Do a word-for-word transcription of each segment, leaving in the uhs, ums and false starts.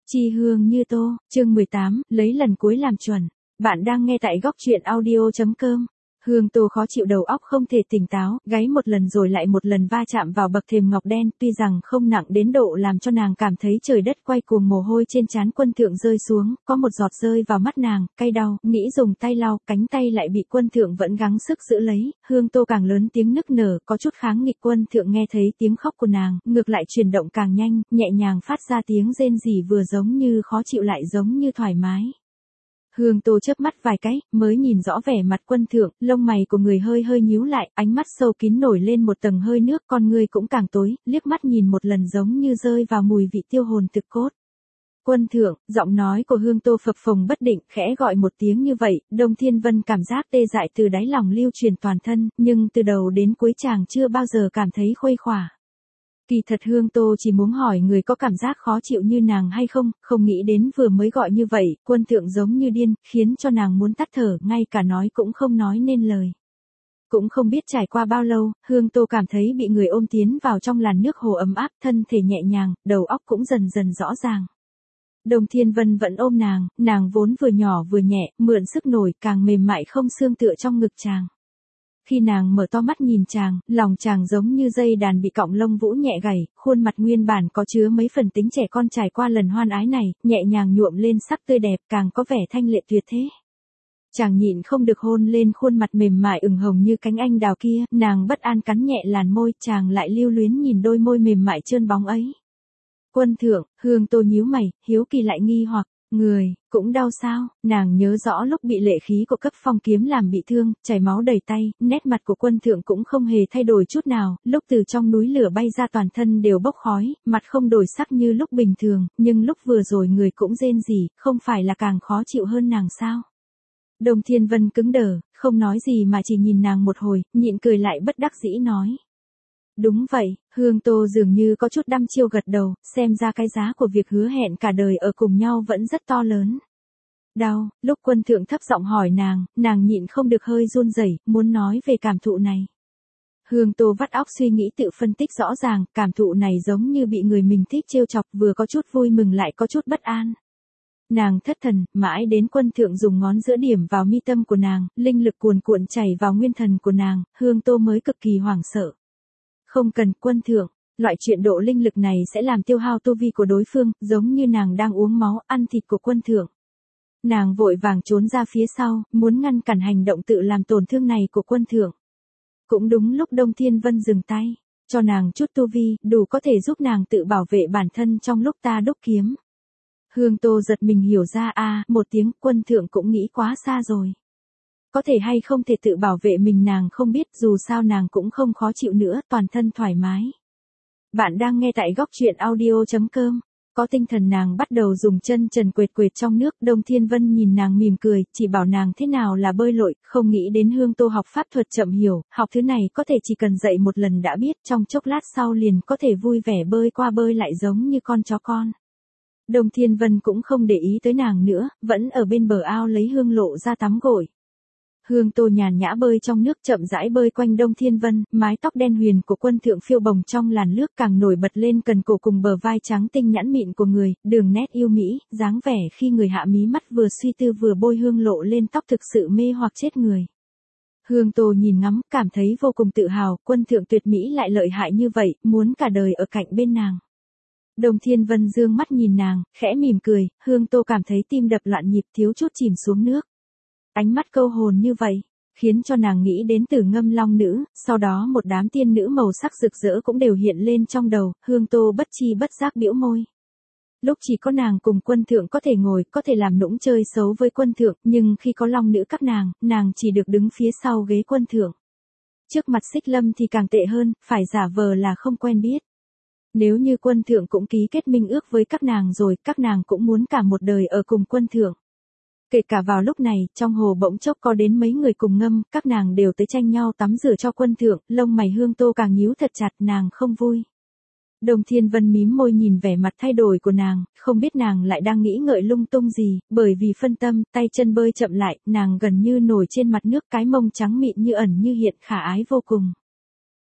Chi hương như tô, chương mười tám, lấy lần cuối làm chuẩn. Bạn đang nghe tại góc truyện audio chấm com. Hương Tô khó chịu, đầu óc không thể tỉnh táo, gáy một lần rồi lại một lần va chạm vào bậc thềm ngọc đen, tuy rằng không nặng đến độ làm cho nàng cảm thấy trời đất quay cuồng, mồ hôi trên trán Quân Thượng rơi xuống, có một giọt rơi vào mắt nàng, cay đau, nghĩ dùng tay lau, cánh tay lại bị Quân Thượng vẫn gắng sức giữ lấy, Hương Tô càng lớn tiếng nức nở, có chút kháng nghịch. Quân Thượng nghe thấy tiếng khóc của nàng, ngược lại chuyển động càng nhanh, nhẹ nhàng phát ra tiếng rên rỉ, vừa giống như khó chịu lại giống như thoải mái. Hương Tô chớp mắt vài cái, mới nhìn rõ vẻ mặt Quân Thượng, lông mày của người hơi hơi nhíu lại, ánh mắt sâu kín nổi lên một tầng hơi nước, con ngươi cũng càng tối, liếc mắt nhìn một lần giống như rơi vào mùi vị tiêu hồn thực cốt. Quân Thượng, giọng nói của Hương Tô phập phồng bất định, khẽ gọi một tiếng như vậy, Đông Thiên Vân cảm giác tê dại từ đáy lòng lưu truyền toàn thân, nhưng từ đầu đến cuối chàng chưa bao giờ cảm thấy khuây khỏa. Kỳ thật Hương Tô chỉ muốn hỏi người có cảm giác khó chịu như nàng hay không, không nghĩ đến vừa mới gọi như vậy, Quân Thượng giống như điên, khiến cho nàng muốn tắt thở, ngay cả nói cũng không nói nên lời. Cũng không biết trải qua bao lâu, Hương Tô cảm thấy bị người ôm tiến vào trong làn nước hồ ấm áp, thân thể nhẹ nhàng, đầu óc cũng dần dần rõ ràng. Đồng Thiên Vân vẫn ôm nàng, nàng vốn vừa nhỏ vừa nhẹ, mượn sức nổi, càng mềm mại không xương tựa trong ngực chàng. Khi nàng mở to mắt nhìn chàng, lòng chàng giống như dây đàn bị cọng lông vũ nhẹ gảy, khuôn mặt nguyên bản có chứa mấy phần tính trẻ con trải qua lần hoan ái này, nhẹ nhàng nhuộm lên sắc tươi đẹp, càng có vẻ thanh lệ tuyệt thế. Chàng nhịn không được hôn lên khuôn mặt mềm mại ửng hồng như cánh anh đào kia, nàng bất an cắn nhẹ làn môi, chàng lại lưu luyến nhìn đôi môi mềm mại trơn bóng ấy. Quân Thượng, Hương Tô nhíu mày, hiếu kỳ lại nghi hoặc. Người, cũng đau sao? Nàng nhớ rõ lúc bị lệ khí của cấp phong kiếm làm bị thương, chảy máu đầy tay, nét mặt của Quân Thượng cũng không hề thay đổi chút nào, lúc từ trong núi lửa bay ra toàn thân đều bốc khói, mặt không đổi sắc như lúc bình thường, nhưng lúc vừa rồi người cũng rên rỉ, không phải là càng khó chịu hơn nàng sao? Đồng Thiên Vân cứng đờ, không nói gì mà chỉ nhìn nàng một hồi, nhịn cười lại bất đắc dĩ nói. Đúng vậy, Hương Tô dường như có chút đăm chiêu gật đầu, xem ra cái giá của việc hứa hẹn cả đời ở cùng nhau vẫn rất to lớn. Đau, lúc Quân Thượng thấp giọng hỏi nàng, nàng nhịn không được hơi run rẩy, muốn nói về cảm thụ này. Hương Tô vắt óc suy nghĩ tự phân tích rõ ràng, cảm thụ này giống như bị người mình thích trêu chọc, vừa có chút vui mừng lại có chút bất an. Nàng thất thần, mãi đến Quân Thượng dùng ngón giữa điểm vào mi tâm của nàng, linh lực cuồn cuộn chảy vào nguyên thần của nàng, Hương Tô mới cực kỳ hoảng sợ. Không cần, Quân Thượng, loại chuyện độ linh lực này sẽ làm tiêu hao tu vi của đối phương, giống như nàng đang uống máu, ăn thịt của Quân Thượng. Nàng vội vàng trốn ra phía sau, muốn ngăn cản hành động tự làm tổn thương này của Quân Thượng. Cũng đúng lúc Đông Thiên Vân dừng tay, cho nàng chút tu vi, đủ có thể giúp nàng tự bảo vệ bản thân trong lúc ta đúc kiếm. Hương Tô giật mình hiểu ra a, một tiếng, Quân Thượng cũng nghĩ quá xa rồi. Có thể hay không thể tự bảo vệ mình nàng không biết, dù sao nàng cũng không khó chịu nữa, toàn thân thoải mái. Bạn đang nghe tại góc truyện audio chấm com. Có tinh thần nàng bắt đầu dùng chân trần quệt quệt trong nước, Đông Thiên Vân nhìn nàng mỉm cười, chỉ bảo nàng thế nào là bơi lội, không nghĩ đến Hương Tô học pháp thuật chậm hiểu, học thứ này có thể chỉ cần dạy một lần đã biết, trong chốc lát sau liền có thể vui vẻ bơi qua bơi lại giống như con chó con. Đông Thiên Vân cũng không để ý tới nàng nữa, vẫn ở bên bờ ao lấy hương lộ ra tắm gội. Hương Tô nhàn nhã bơi trong nước, chậm rãi bơi quanh Đông Thiên Vân, mái tóc đen huyền của Quân Thượng phiêu bồng trong làn nước càng nổi bật lên cần cổ cùng bờ vai trắng tinh nhẵn mịn của người, đường nét yêu mỹ, dáng vẻ khi người hạ mí mắt vừa suy tư vừa bôi hương lộ lên tóc thực sự mê hoặc chết người. Hương Tô nhìn ngắm, cảm thấy vô cùng tự hào, Quân Thượng tuyệt mỹ lại lợi hại như vậy, muốn cả đời ở cạnh bên nàng. Đồng Thiên Vân dương mắt nhìn nàng, khẽ mỉm cười, Hương Tô cảm thấy tim đập loạn nhịp, thiếu chút chìm xuống nước. Ánh mắt câu hồn như vậy, khiến cho nàng nghĩ đến Tử Ngâm Long Nữ, sau đó một đám tiên nữ màu sắc rực rỡ cũng đều hiện lên trong đầu, Hương Tô bất chi bất giác bĩu môi. Lúc chỉ có nàng cùng Quân Thượng có thể ngồi, có thể làm nũng chơi xấu với Quân Thượng, nhưng khi có Long Nữ các nàng, nàng chỉ được đứng phía sau ghế Quân Thượng. Trước mặt Xích Lâm thì càng tệ hơn, phải giả vờ là không quen biết. Nếu như Quân Thượng cũng ký kết minh ước với các nàng rồi, các nàng cũng muốn cả một đời ở cùng Quân Thượng. Kể cả vào lúc này, trong hồ bỗng chốc có đến mấy người cùng ngâm, các nàng đều tới tranh nhau tắm rửa cho Quân Thượng, lông mày Hương Tô càng nhíu thật chặt, nàng không vui. Đồng Thiên Vân mím môi nhìn vẻ mặt thay đổi của nàng, không biết nàng lại đang nghĩ ngợi lung tung gì, bởi vì phân tâm, tay chân bơi chậm lại, nàng gần như nổi trên mặt nước, cái mông trắng mịn như ẩn như hiện khả ái vô cùng.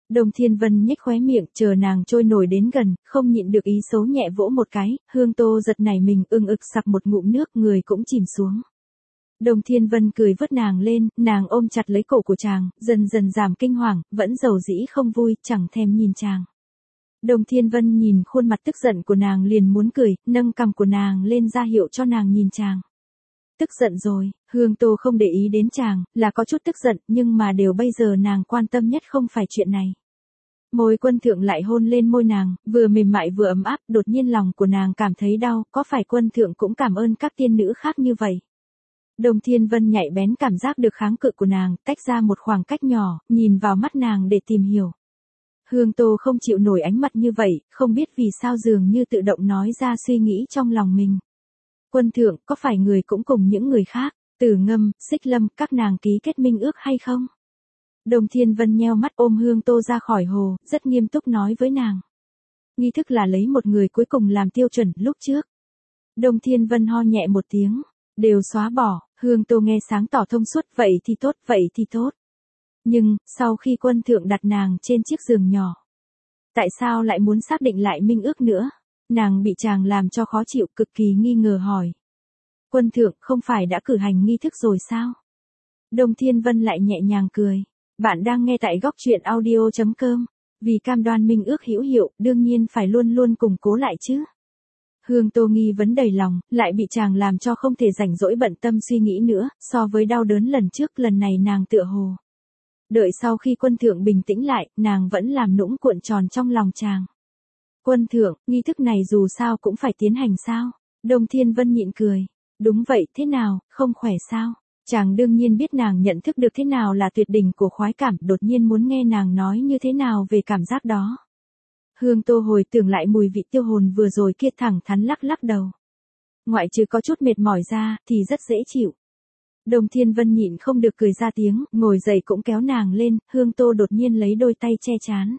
Đồng Thiên Vân nhếch khóe miệng, chờ nàng trôi nổi đến gần, không nhịn được ý xấu nhẹ vỗ một cái, Hương Tô giật nảy mình, ưng ực sặc một ngụm nước, người cũng chìm xuống. Đồng Thiên Vân cười vớt nàng lên, nàng ôm chặt lấy cổ của chàng, dần dần giảm kinh hoàng, vẫn dầu dĩ không vui, chẳng thèm nhìn chàng. Đồng Thiên Vân nhìn khuôn mặt tức giận của nàng liền muốn cười, nâng cằm của nàng lên ra hiệu cho nàng nhìn chàng. Tức giận rồi, Hương Tô không để ý đến chàng, là có chút tức giận, nhưng mà điều bây giờ nàng quan tâm nhất không phải chuyện này. Môi Quân Thượng lại hôn lên môi nàng, vừa mềm mại vừa ấm áp, đột nhiên lòng của nàng cảm thấy đau, có phải Quân Thượng cũng cảm ơn các tiên nữ khác như vậy? Đồng Thiên Vân nhạy bén cảm giác được kháng cự của nàng, tách ra một khoảng cách nhỏ, nhìn vào mắt nàng để tìm hiểu. Hương Tô không chịu nổi ánh mặt như vậy, không biết vì sao dường như tự động nói ra suy nghĩ trong lòng mình. Quân Thượng, có phải người cũng cùng những người khác, Tử Ngâm, Xích Lâm, các nàng ký kết minh ước hay không? Đồng Thiên Vân nheo mắt ôm Hương Tô ra khỏi hồ, rất nghiêm túc nói với nàng. Nghi thức là lấy một người cuối cùng làm tiêu chuẩn, lúc trước. Đồng Thiên Vân ho nhẹ một tiếng, đều xóa bỏ, Hương Tô nghe sáng tỏ thông suốt, vậy thì tốt, vậy thì tốt. Nhưng, sau khi Quân Thượng đặt nàng trên chiếc giường nhỏ, tại sao lại muốn xác định lại minh ước nữa? Nàng bị chàng làm cho khó chịu, cực kỳ nghi ngờ hỏi. Quân Thượng, không phải đã cử hành nghi thức rồi sao? Đồng Thiên Vân lại nhẹ nhàng cười. Bạn đang nghe tại góc truyện audio chấm com. Vì cam đoan minh ước hữu hiệu, đương nhiên phải luôn luôn củng cố lại chứ. Hương Tô nghi vấn đầy lòng, lại bị chàng làm cho không thể rảnh rỗi bận tâm suy nghĩ nữa, so với đau đớn lần trước, lần này nàng tựa hồ. Đợi sau khi Quân Thượng bình tĩnh lại, nàng vẫn làm nũng cuộn tròn trong lòng chàng. Quân Thượng, nghi thức này dù sao cũng phải tiến hành sao? Đồng Thiên Vân nhịn cười. Đúng vậy, thế nào, không khỏe sao? Chàng đương nhiên biết nàng nhận thức được thế nào là tuyệt đỉnh của khoái cảm, đột nhiên muốn nghe nàng nói như thế nào về cảm giác đó. Hương Tô hồi tưởng lại mùi vị tiêu hồn vừa rồi kia, thẳng thắn lắc lắc đầu. Ngoại trừ có chút mệt mỏi ra, thì rất dễ chịu. Đồng Thiên Vân nhịn không được cười ra tiếng, ngồi dậy cũng kéo nàng lên, Hương Tô đột nhiên lấy đôi tay che chán.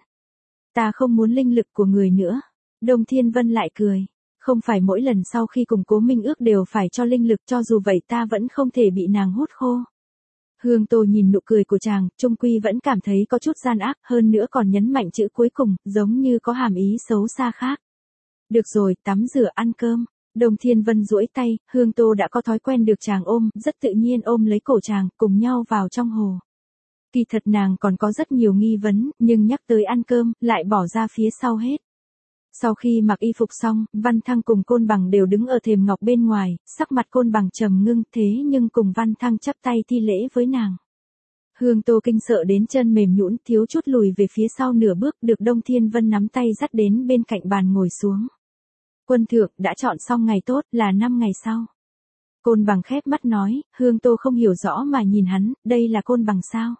Ta không muốn linh lực của người nữa. Đồng Thiên Vân lại cười. Không phải mỗi lần sau khi củng cố minh ước đều phải cho linh lực, cho dù vậy ta vẫn không thể bị nàng hút khô. Hương Tô nhìn nụ cười của chàng, trung quy vẫn cảm thấy có chút gian ác, hơn nữa còn nhấn mạnh chữ cuối cùng, giống như có hàm ý xấu xa khác. Được rồi, tắm rửa ăn cơm. Đồng Thiên Vân duỗi tay, Hương Tô đã có thói quen được chàng ôm, rất tự nhiên ôm lấy cổ chàng, cùng nhau vào trong hồ. Kỳ thật nàng còn có rất nhiều nghi vấn, nhưng nhắc tới ăn cơm, lại bỏ ra phía sau hết. Sau khi mặc y phục xong, Văn Thăng cùng Côn Bằng đều đứng ở thềm ngọc bên ngoài, sắc mặt Côn Bằng trầm ngưng, thế nhưng cùng Văn Thăng chắp tay thi lễ với nàng. Hương Tô kinh sợ đến chân mềm nhũn, thiếu chút lùi về phía sau nửa bước, được Đông Thiên Vân nắm tay dắt đến bên cạnh bàn ngồi xuống. Quân Thượng, đã chọn xong ngày tốt, là năm ngày sau. Côn Bằng khép mắt nói, Hương Tô không hiểu rõ mà nhìn hắn, đây là Côn Bằng sao?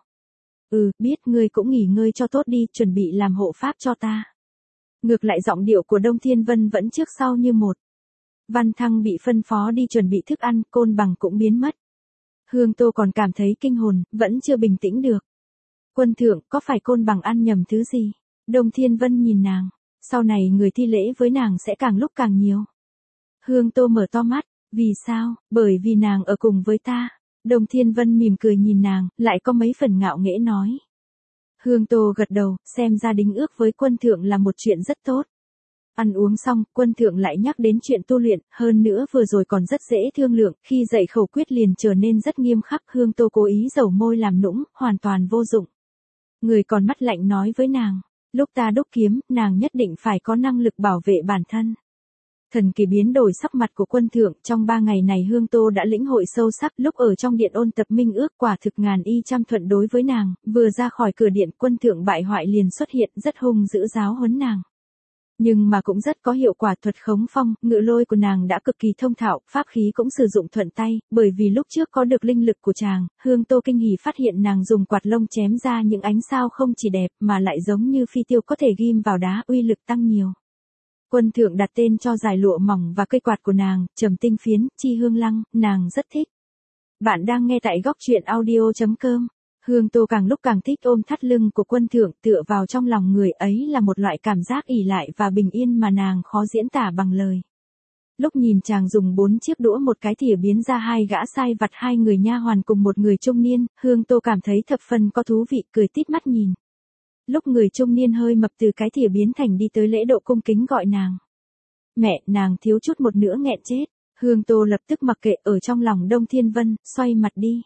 Ừ, biết, ngươi cũng nghỉ ngơi cho tốt đi, chuẩn bị làm hộ pháp cho ta. Ngược lại giọng điệu của Đông Thiên Vân vẫn trước sau như một. Văn Thăng bị phân phó đi chuẩn bị thức ăn, Côn Bằng cũng biến mất. Hương Tô còn cảm thấy kinh hồn, vẫn chưa bình tĩnh được. Quân Thượng, có phải Côn Bằng ăn nhầm thứ gì? Đông Thiên Vân nhìn nàng. Sau này người thi lễ với nàng sẽ càng lúc càng nhiều. Hương Tô mở to mắt. Vì sao? Bởi vì nàng ở cùng với ta. Đông Thiên Vân mỉm cười nhìn nàng, lại có mấy phần ngạo nghễ nói. Hương Tô gật đầu, xem ra đính ước với Quân Thượng là một chuyện rất tốt. Ăn uống xong, Quân Thượng lại nhắc đến chuyện tu luyện, hơn nữa vừa rồi còn rất dễ thương lượng, khi dạy khẩu quyết liền trở nên rất nghiêm khắc. Hương Tô cố ý dầu môi làm nũng, hoàn toàn vô dụng. Người còn mắt lạnh nói với nàng, lúc ta đúc kiếm, nàng nhất định phải có năng lực bảo vệ bản thân. Thần kỳ biến đổi sắc mặt của Quân Thượng, trong ba ngày này Hương Tô đã lĩnh hội sâu sắc, lúc ở trong điện ôn tập minh ước quả thực ngàn y trăm thuận đối với nàng, vừa ra khỏi cửa điện Quân Thượng bại hoại liền xuất hiện, rất hung dữ giáo huấn nàng. Nhưng mà cũng rất có hiệu quả, thuật khống phong, ngự lôi của nàng đã cực kỳ thông thạo, pháp khí cũng sử dụng thuận tay, bởi vì lúc trước có được linh lực của chàng, Hương Tô kinh hỉ phát hiện nàng dùng quạt lông chém ra những ánh sao không chỉ đẹp mà lại giống như phi tiêu có thể ghim vào đá, uy lực tăng nhiều. Quân Thượng đặt tên cho dải lụa mỏng và cây quạt của nàng, Trầm Tinh Phiến, Chi Hương Lăng, nàng rất thích. Bạn đang nghe tại góc truyện audio chấm com. Hương Tô càng lúc càng thích ôm thắt lưng của Quân Thượng, tựa vào trong lòng người ấy là một loại cảm giác ỷ lại và bình yên mà nàng khó diễn tả bằng lời. Lúc nhìn chàng dùng bốn chiếc đũa một cái thìa biến ra hai gã sai vặt, hai người nha hoàn cùng một người trung niên, Hương Tô cảm thấy thập phần có thú vị, cười tít mắt nhìn. Lúc người trung niên hơi mập từ cái thìa biến thành đi tới lễ độ cung kính gọi nàng. Mẹ, nàng thiếu chút một nữa nghẹn chết. Hương Tô lập tức mặc kệ ở trong lòng Đông Thiên Vân, xoay mặt đi.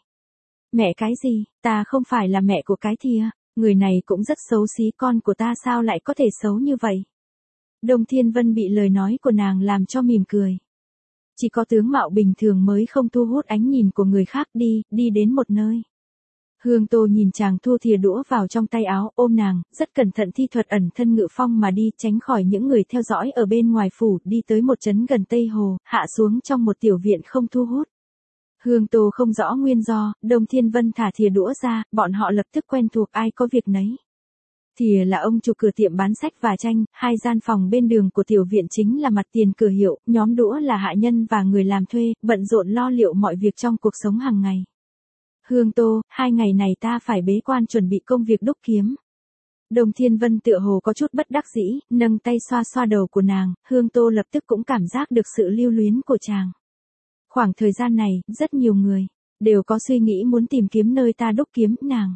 Mẹ cái gì, ta không phải là mẹ của cái thìa, người này cũng rất xấu xí, con của ta sao lại có thể xấu như vậy. Đông Thiên Vân bị lời nói của nàng làm cho mỉm cười. Chỉ có tướng mạo bình thường mới không thu hút ánh nhìn của người khác. Đi, đi đến một nơi. Hương Tô nhìn chàng thu thìa đũa vào trong tay áo, ôm nàng, rất cẩn thận thi thuật ẩn thân ngự phong mà đi, tránh khỏi những người theo dõi ở bên ngoài phủ, đi tới một trấn gần Tây Hồ, hạ xuống trong một tiểu viện không thu hút. Hương Tô không rõ nguyên do, Đông Thiên Vân thả thìa đũa ra, bọn họ lập tức quen thuộc, ai có việc nấy. Thìa là ông chủ cửa tiệm bán sách và tranh, hai gian phòng bên đường của tiểu viện chính là mặt tiền cửa hiệu, nhóm đũa là hạ nhân và người làm thuê, bận rộn lo liệu mọi việc trong cuộc sống hàng ngày. Hương Tô, hai ngày này ta phải bế quan chuẩn bị công việc đúc kiếm. Đông Thiên Vân tựa hồ có chút bất đắc dĩ, nâng tay xoa xoa đầu của nàng, Hương Tô lập tức cũng cảm giác được sự lưu luyến của chàng. Khoảng thời gian này, rất nhiều người, đều có suy nghĩ muốn tìm kiếm nơi ta đúc kiếm, nàng.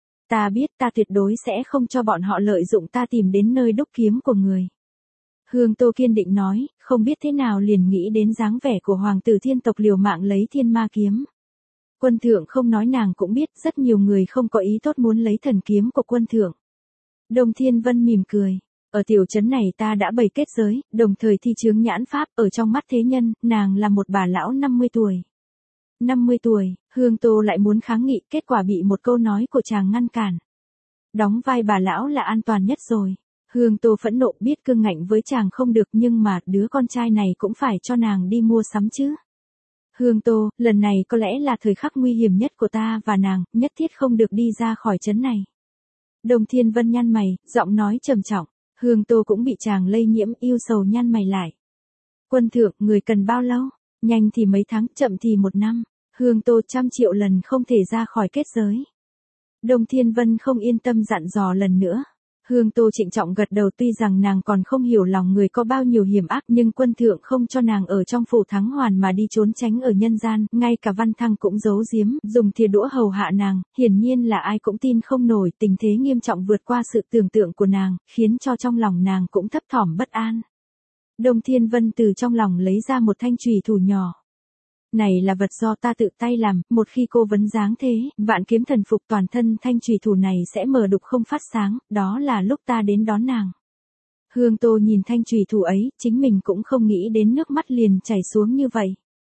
Ta biết ta tuyệt đối sẽ không cho bọn họ lợi dụng ta tìm đến nơi đúc kiếm của người. Hương Tô kiên định nói, không biết thế nào liền nghĩ đến dáng vẻ của hoàng tử thiên tộc liều mạng lấy thiên ma kiếm. Quân thượng không nói nàng cũng biết rất nhiều người không có ý tốt muốn lấy thần kiếm của quân thượng. Đông Thiên Vân mỉm cười. Ở tiểu trấn này ta đã bày kết giới, đồng thời thi chướng nhãn pháp, ở trong mắt thế nhân, nàng là một bà lão năm mươi tuổi. năm mươi tuổi, Hương Tô lại muốn kháng nghị, kết quả bị một câu nói của chàng ngăn cản. Đóng vai bà lão là an toàn nhất rồi. Hương Tô phẫn nộ, biết cương ngạnh với chàng không được, nhưng mà đứa con trai này cũng phải cho nàng đi mua sắm chứ. Hương Tô, lần này có lẽ là thời khắc nguy hiểm nhất của ta và nàng, nhất thiết không được đi ra khỏi trấn này. Đông Thiên Vân nhăn mày, giọng nói trầm trọng. Hương Tô cũng bị chàng lây nhiễm, yêu sầu nhăn mày lại. Quân thượng, người cần bao lâu? Nhanh thì mấy tháng, chậm thì một năm. Hương Tô trăm triệu lần không thể ra khỏi kết giới. Đông Thiên Vân không yên tâm dặn dò lần nữa. Hương Tô trịnh trọng gật đầu, tuy rằng nàng còn không hiểu lòng người có bao nhiêu hiểm ác, nhưng quân thượng không cho nàng ở trong phủ Thắng Hoàn mà đi trốn tránh ở nhân gian, ngay cả Văn Thăng cũng giấu giếm, dùng thìa đũa hầu hạ nàng, hiển nhiên là ai cũng tin không nổi, tình thế nghiêm trọng vượt qua sự tưởng tượng của nàng, khiến cho trong lòng nàng cũng thấp thỏm bất an. Đông Thiên Vân từ trong lòng lấy ra một thanh chùy thủ nhỏ. Này là vật do ta tự tay làm, một khi cô vấn dáng thế, vạn kiếm thần phục, toàn thân thanh chùy thủ này sẽ mờ đục không phát sáng, đó là lúc ta đến đón nàng. Hương Tô nhìn thanh chùy thủ ấy, chính mình cũng không nghĩ đến nước mắt liền chảy xuống như vậy.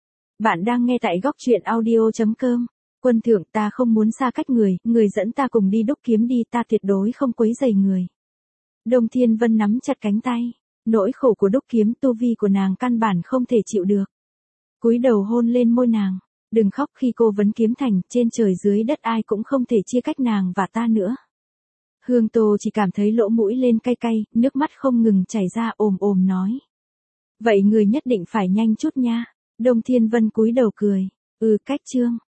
Bạn đang nghe tại góc truyện audio chấm com. Quân thượng, ta không muốn xa cách người, người dẫn ta cùng đi đúc kiếm đi, ta tuyệt đối không quấy rầy người. Đông Thiên Vân nắm chặt cánh tay, nỗi khổ của đúc kiếm, tu vi của nàng căn bản không thể chịu được. Cúi đầu hôn lên môi nàng, đừng khóc, khi cô vấn kiếm thành, trên trời dưới đất ai cũng không thể chia cách nàng và ta nữa. Hương Tô chỉ cảm thấy lỗ mũi lên cay cay, nước mắt không ngừng chảy ra, ồm ồm nói. Vậy người nhất định phải nhanh chút nha. Đông Thiên Vân cúi đầu cười, ừ cách chương.